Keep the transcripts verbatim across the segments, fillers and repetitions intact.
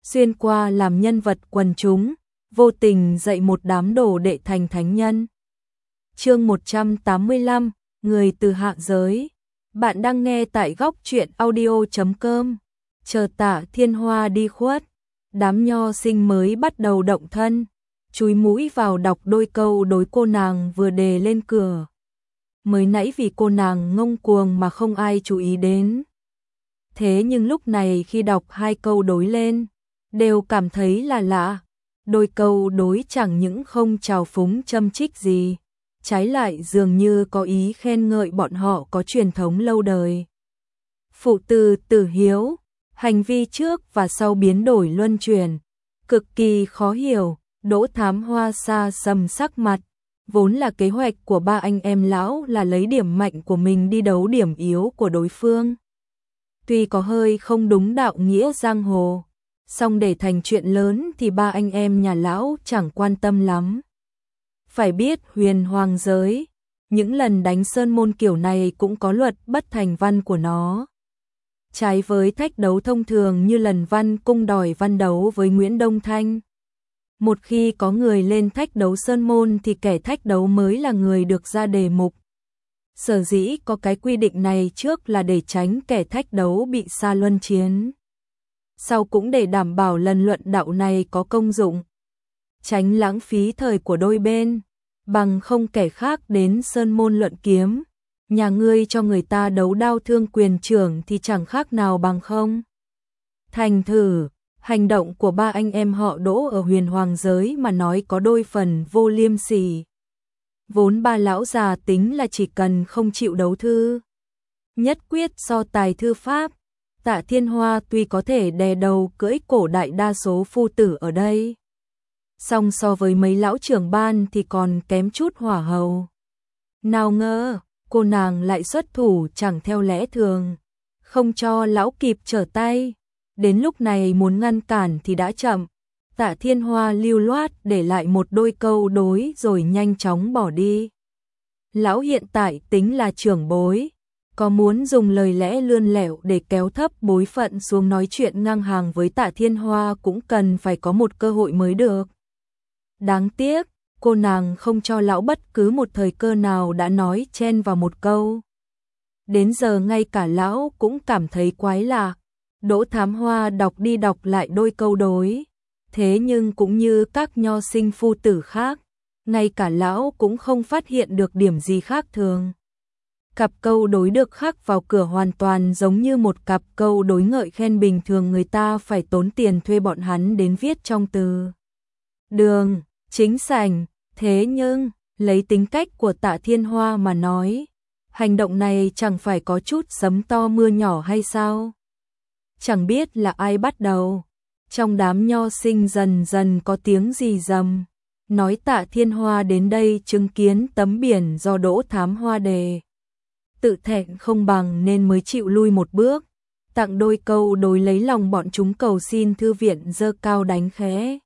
xuyên qua làm nhân vật quần chúng, vô tình dạy một đám đồ đệ thành thánh nhân. Chương một trăm tám mươi lăm, người từ hạ giới. Bạn đang nghe tại góc truyện audio chấm com. Chờ Tạ Thiên Hoa đi khuất, đám nho sinh mới bắt đầu động thân, chúi mũi vào đọc đôi câu đối cô nàng vừa đề lên cửa. Mới nãy vì cô nàng ngông cuồng mà không ai chú ý đến. Thế nhưng lúc này khi đọc hai câu đối lên, đều cảm thấy là lạ. Đôi câu đối chẳng những không trào phúng châm chích gì, trái lại dường như có ý khen ngợi bọn họ có truyền thống lâu đời. Phụ tử tử hiếu, hành vi trước và sau biến đổi luân chuyển, cực kỳ khó hiểu. Đỗ Thám Hoa xa sầm sắc mặt, vốn là kế hoạch của ba anh em lão là lấy điểm mạnh của mình đi đấu điểm yếu của đối phương. Tuy có hơi không đúng đạo nghĩa giang hồ, song để thành chuyện lớn thì ba anh em nhà lão chẳng quan tâm lắm. Phải biết huyền hoàng giới, những lần đánh sơn môn kiểu này cũng có luật bất thành văn của nó. Trái với thách đấu thông thường như lần Văn Cung đòi văn đấu với Nguyễn Đông Thanh. Một khi có người lên thách đấu sơn môn thì kẻ thách đấu mới là người được ra đề mục. Sở dĩ có cái quy định này trước là để tránh kẻ thách đấu bị sa luân chiến. Sau cũng để đảm bảo lần luận đạo này có công dụng. Tránh lãng phí thời của đôi bên, bằng không kẻ khác đến sơn môn luận kiếm. Nhà ngươi cho người ta đấu đao thương quyền trưởng thì chẳng khác nào bằng không. Thành thử, hành động của ba anh em họ Đỗ ở huyền hoàng giới mà nói có đôi phần vô liêm sỉ. Vốn ba lão già tính là chỉ cần không chịu đấu thư, nhất quyết so tài thư pháp, Tạ Thiên Hoa tuy có thể đè đầu cưỡi cổ đại đa số phu tử ở đây, song so với mấy lão trưởng ban thì còn kém chút hỏa hầu. Nào ngờ, cô nàng lại xuất thủ chẳng theo lẽ thường, không cho lão kịp trở tay. Đến lúc này muốn ngăn cản thì đã chậm. Tạ Thiên Hoa lưu loát để lại một đôi câu đối rồi nhanh chóng bỏ đi. Lão hiện tại tính là trưởng bối, có muốn dùng lời lẽ lươn lẹo để kéo thấp bối phận xuống nói chuyện ngang hàng với Tạ Thiên Hoa cũng cần phải có một cơ hội mới được. Đáng tiếc, cô nàng không cho lão bất cứ một thời cơ nào đã nói chen vào một câu. Đến giờ ngay cả lão cũng cảm thấy quái lạ. Đỗ Thám Hoa đọc đi đọc lại đôi câu đối, thế nhưng cũng như các nho sinh phu tử khác, ngay cả lão cũng không phát hiện được điểm gì khác thường. Cặp câu đối được khắc vào cửa hoàn toàn giống như một cặp câu đối ngợi khen bình thường người ta phải tốn tiền thuê bọn hắn đến viết trong từ đường, chính sảnh. Thế nhưng, lấy tính cách của Tạ Thiên Hoa mà nói, hành động này chẳng phải có chút sấm to mưa nhỏ hay sao? Chẳng biết là ai bắt đầu, trong đám nho sinh dần dần có tiếng rì rầm, nói Tạ Thiên Hoa đến đây chứng kiến tấm biển do Đỗ Thám Hoa đề. Tự thẹn không bằng nên mới chịu lui một bước, tặng đôi câu đối lấy lòng bọn chúng cầu xin thư viện giơ cao đánh khẽ.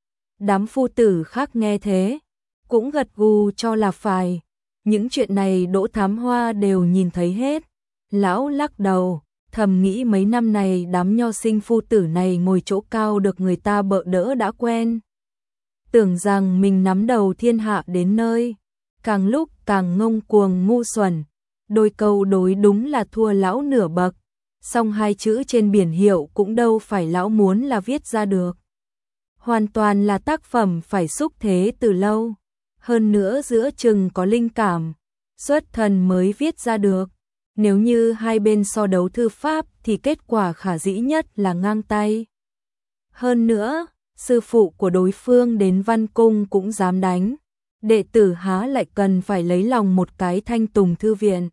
Đám phu tử khác nghe thế, cũng gật gù cho là phải, những chuyện này Đỗ Thám Hoa đều nhìn thấy hết. Lão lắc đầu, thầm nghĩ mấy năm này đám nho sinh phu tử này ngồi chỗ cao được người ta bợ đỡ đã quen. Tưởng rằng mình nắm đầu thiên hạ đến nơi, càng lúc càng ngông cuồng ngu xuẩn. Đôi câu đối đúng là thua lão nửa bậc, song hai chữ trên biển hiệu cũng đâu phải lão muốn là viết ra được. Hoàn toàn là tác phẩm phải xúc thế từ lâu, hơn nữa giữa chừng có linh cảm, xuất thần mới viết ra được. Nếu như hai bên so đấu thư pháp thì kết quả khả dĩ nhất là ngang tay. Hơn nữa, sư phụ của đối phương đến Văn Cung cũng dám đánh, đệ tử há lại cần phải lấy lòng một cái Thanh Tùng thư viện.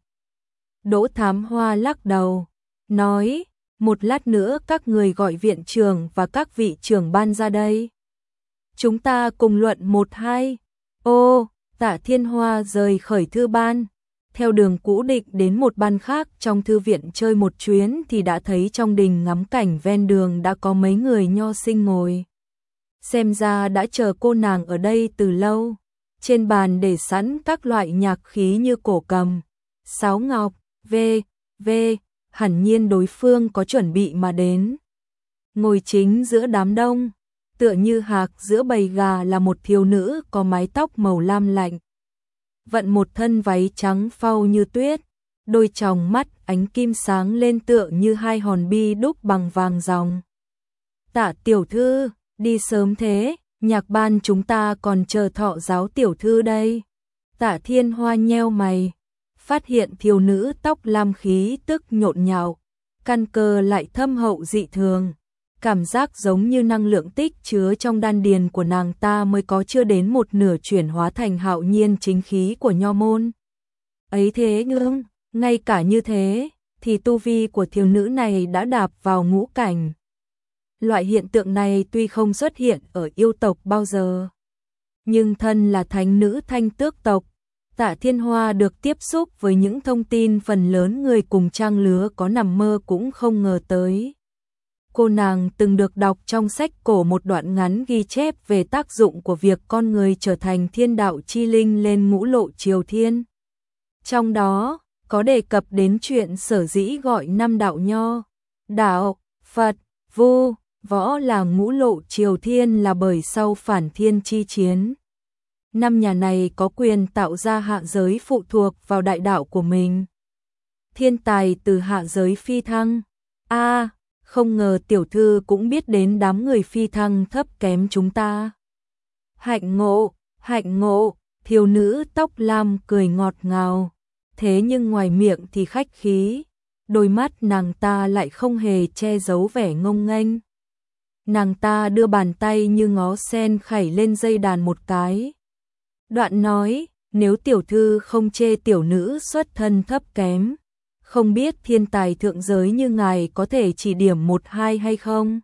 Đỗ Thám Hoa lắc đầu, nói, một lát nữa các người gọi viện trưởng và các vị trưởng ban ra đây. Chúng ta cùng luận một hai. Ô, Tạ Thiên Hoa rời khởi thư ban, theo đường cũ định đến một ban khác trong thư viện chơi một chuyến thì đã thấy trong đình ngắm cảnh ven đường đã có mấy người nho sinh ngồi. Xem ra đã chờ cô nàng ở đây từ lâu. Trên bàn để sẵn các loại nhạc khí như cổ cầm, sáo ngọc, v, v, hẳn nhiên đối phương có chuẩn bị mà đến. ngồi chính giữa đám đông, tựa như hạc giữa bầy gà là một thiếu nữ có mái tóc màu lam lạnh. Vận một thân váy trắng phau như tuyết, đôi tròng mắt ánh kim sáng lên tựa như hai hòn bi đúc bằng vàng ròng. Tạ tiểu thư, đi sớm thế, nhạc ban chúng ta còn chờ thọ giáo tiểu thư đây. Tạ Thiên Hoa nheo mày, phát hiện thiếu nữ tóc lam khí tức nhộn nhạo, căn cơ lại thâm hậu dị thường. Cảm giác giống như năng lượng tích chứa trong đan điền của nàng ta mới có chưa đến một nửa chuyển hóa thành hạo nhiên chính khí của nho môn. Ấy thế nhưng, ngay cả như thế, thì tu vi của thiếu nữ này đã đạp vào ngũ cảnh. Loại hiện tượng này tuy không xuất hiện ở yêu tộc bao giờ, nhưng thân là thánh nữ Thanh Tước tộc, Tạ Thiên Hoa được tiếp xúc với những thông tin phần lớn người cùng trang lứa có nằm mơ cũng không ngờ tới. Cô nàng từng được đọc trong sách cổ một đoạn ngắn ghi chép về tác dụng của việc con người trở thành thiên đạo chi linh lên ngũ lộ triều thiên. Trong đó, có đề cập đến chuyện sở dĩ gọi năm đạo nho, đạo, Phật, Vu, Võ là ngũ lộ triều thiên là bởi sau phản thiên chi chiến. Năm nhà này có quyền tạo ra hạ giới phụ thuộc vào đại đạo của mình. Thiên tài từ hạ giới phi thăng. A, à, không ngờ tiểu thư cũng biết đến đám người phi thăng thấp kém chúng ta. Hạnh ngộ, hạnh ngộ, thiếu nữ tóc lam cười ngọt ngào. Thế nhưng ngoài miệng thì khách khí, đôi mắt nàng ta lại không hề che giấu vẻ ngông nghênh. Nàng ta đưa bàn tay như ngó sen khẩy lên dây đàn một cái. Đoạn nói, nếu tiểu thư không chê tiểu nữ xuất thân thấp kém, không biết thiên tài thượng giới như ngài có thể chỉ điểm một hai hay không?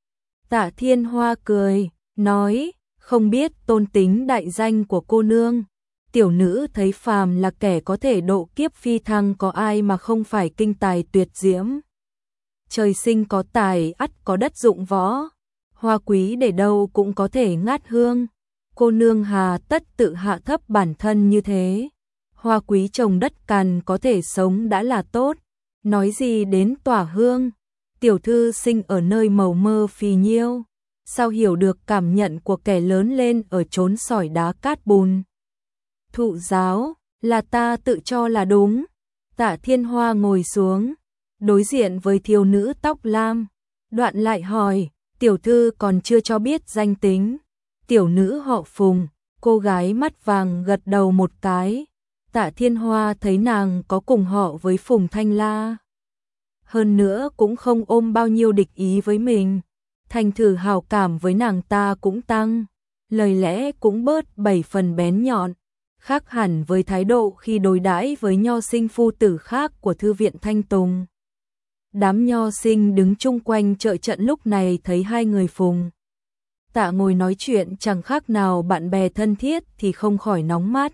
Tạ Thiên Hoa cười, nói, không biết tôn tính đại danh của cô nương. Tiểu nữ thấy phàm là kẻ có thể độ kiếp phi thăng có ai mà không phải kinh tài tuyệt diễm. Trời sinh có tài ắt có đất dụng võ, hoa quý để đâu cũng có thể ngát hương. Cô nương hà tất tự hạ thấp bản thân như thế. Hoa quý trồng đất cằn có thể sống đã là tốt, nói gì đến tỏa hương. Tiểu thư sinh ở nơi màu mơ phì nhiêu, sao hiểu được cảm nhận của kẻ lớn lên ở chốn sỏi đá cát bùn. Thụ giáo, là ta tự cho là đúng. Tạ Thiên Hoa ngồi xuống, đối diện với thiếu nữ tóc lam, đoạn lại hỏi, tiểu thư còn chưa cho biết danh tính. Tiểu nữ họ Phùng, cô gái mắt vàng gật đầu một cái. Tạ Thiên Hoa thấy nàng có cùng họ với Phùng Thanh La. Hơn nữa cũng không ôm bao nhiêu địch ý với mình. Thành thử hào cảm với nàng ta cũng tăng. Lời lẽ cũng bớt bảy phần bén nhọn. Khác hẳn với thái độ khi đối đãi với nho sinh phu tử khác của thư viện Thanh Tùng. Đám nho sinh đứng chung quanh chợ trận lúc này thấy hai người Phùng Tạ ngồi nói chuyện chẳng khác nào bạn bè thân thiết thì không khỏi nóng mắt.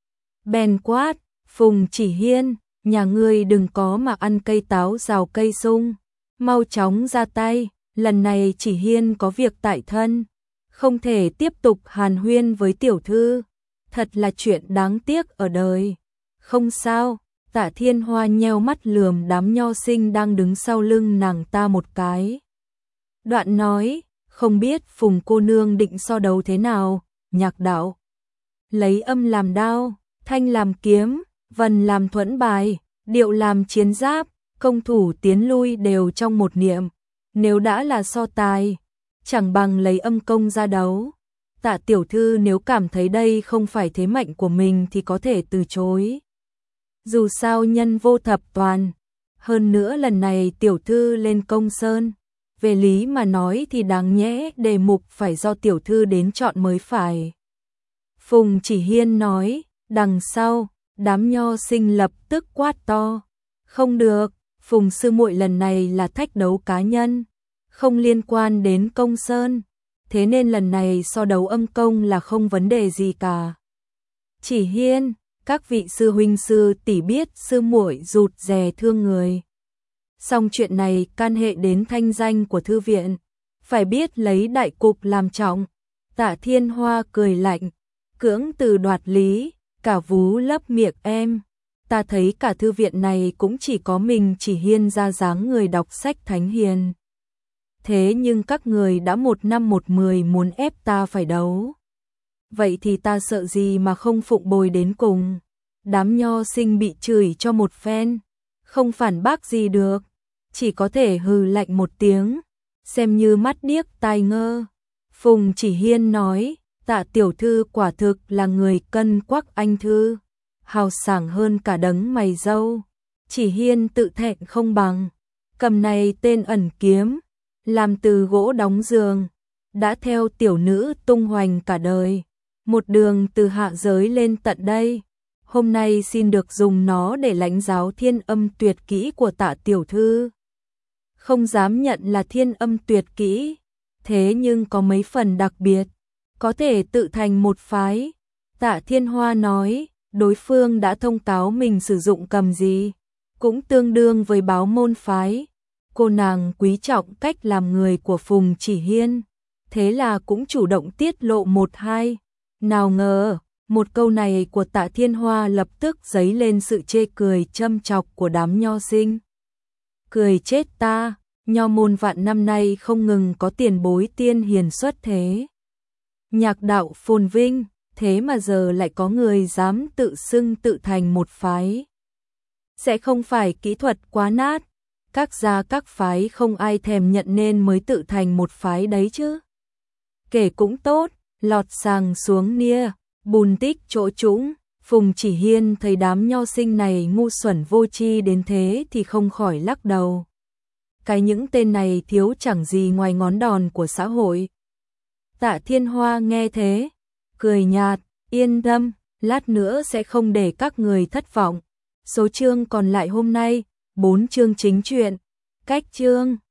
Bèn quát, Phùng Chỉ Hiên, nhà ngươi đừng có mà ăn cây táo rào cây sung, mau chóng ra tay, lần này Chỉ Hiên có việc tại thân, không thể tiếp tục hàn huyên với tiểu thư, thật là chuyện đáng tiếc ở đời. Không sao, Tạ Thiên Hoa nheo mắt lườm đám nho sinh đang đứng sau lưng nàng ta một cái. Đoạn nói, không biết Phùng cô nương định so đấu thế nào, nhạc đạo. Lấy âm làm đao, thanh làm kiếm, vần làm thuẫn bài, điệu làm chiến giáp, công thủ tiến lui đều trong một niệm. Nếu đã là so tài, chẳng bằng lấy âm công ra đấu. Tạ tiểu thư nếu cảm thấy đây không phải thế mạnh của mình thì có thể từ chối. Dù sao nhân vô thập toàn, hơn nữa lần này tiểu thư lên Công Sơn. Về lý mà nói thì đáng nhẽ đề mục phải do tiểu thư đến chọn mới phải. Phùng Chỉ Hiên nói, đằng sau, đám nho sinh lập tức quát to. Không được, Phùng sư muội lần này là thách đấu cá nhân, không liên quan đến Công Sơn. Thế nên lần này so đấu âm công là không vấn đề gì cả. Chỉ Hiên, các vị sư huynh sư tỷ biết sư muội rụt rè thương người. Song chuyện này can hệ đến thanh danh của thư viện, phải biết lấy đại cục làm trọng. Tạ Thiên Hoa cười lạnh, cưỡng từ đoạt lý, cả vú lấp miệng em. Ta thấy cả thư viện này cũng chỉ có mình Chỉ Hiên ra dáng người đọc sách thánh hiền. thế nhưng các người đã một năm một mười muốn ép ta phải đấu. Vậy thì ta sợ gì mà không phụng bồi đến cùng. Đám nho sinh bị chửi cho một phen, không phản bác gì được, chỉ có thể hừ lạnh một tiếng, xem như mắt điếc tai ngơ. Phùng Chỉ Hiên nói, Tạ tiểu thư quả thực là người cân quắc anh thư, hào sảng hơn cả đấng mày râu. Chỉ Hiên tự thẹn không bằng, cầm này tên ẩn kiếm, làm từ gỗ đóng giường, đã theo tiểu nữ tung hoành cả đời, một đường từ hạ giới lên tận đây. Hôm nay xin được dùng nó để lãnh giáo thiên âm tuyệt kỹ của Tạ tiểu thư. Không dám nhận là thiên âm tuyệt kỹ, thế nhưng có mấy phần đặc biệt, có thể tự thành một phái. Tạ Thiên Hoa nói, đối phương đã thông cáo mình sử dụng cầm gì, cũng tương đương với báo môn phái. Cô nàng quý trọng cách làm người của Phùng Chỉ Hiên, thế là cũng chủ động tiết lộ một hai. Nào ngờ, một câu này của Tạ Thiên Hoa lập tức dấy lên sự chê cười châm chọc của đám nho sinh. Cười chết ta, nho môn vạn năm nay không ngừng có tiền bối tiên hiền xuất thế, nhạc đạo phồn vinh, thế mà giờ lại có người dám tự xưng tự thành một phái. Sẽ không phải kỹ thuật quá nát, các gia các phái không ai thèm nhận nên mới tự thành một phái đấy chứ. Kể cũng tốt, lọt sàng xuống nia, bùn tích chỗ trũng. Phùng Chỉ Hiên thấy đám nho sinh này ngu xuẩn vô tri đến thế thì không khỏi lắc đầu. Cái những tên này thiếu chẳng gì ngoài ngón đòn của xã hội. Tạ Thiên Hoa nghe thế, cười nhạt, yên tâm, lát nữa sẽ không để các người thất vọng. Số chương còn lại hôm nay, bốn chương chính truyện, cách chương.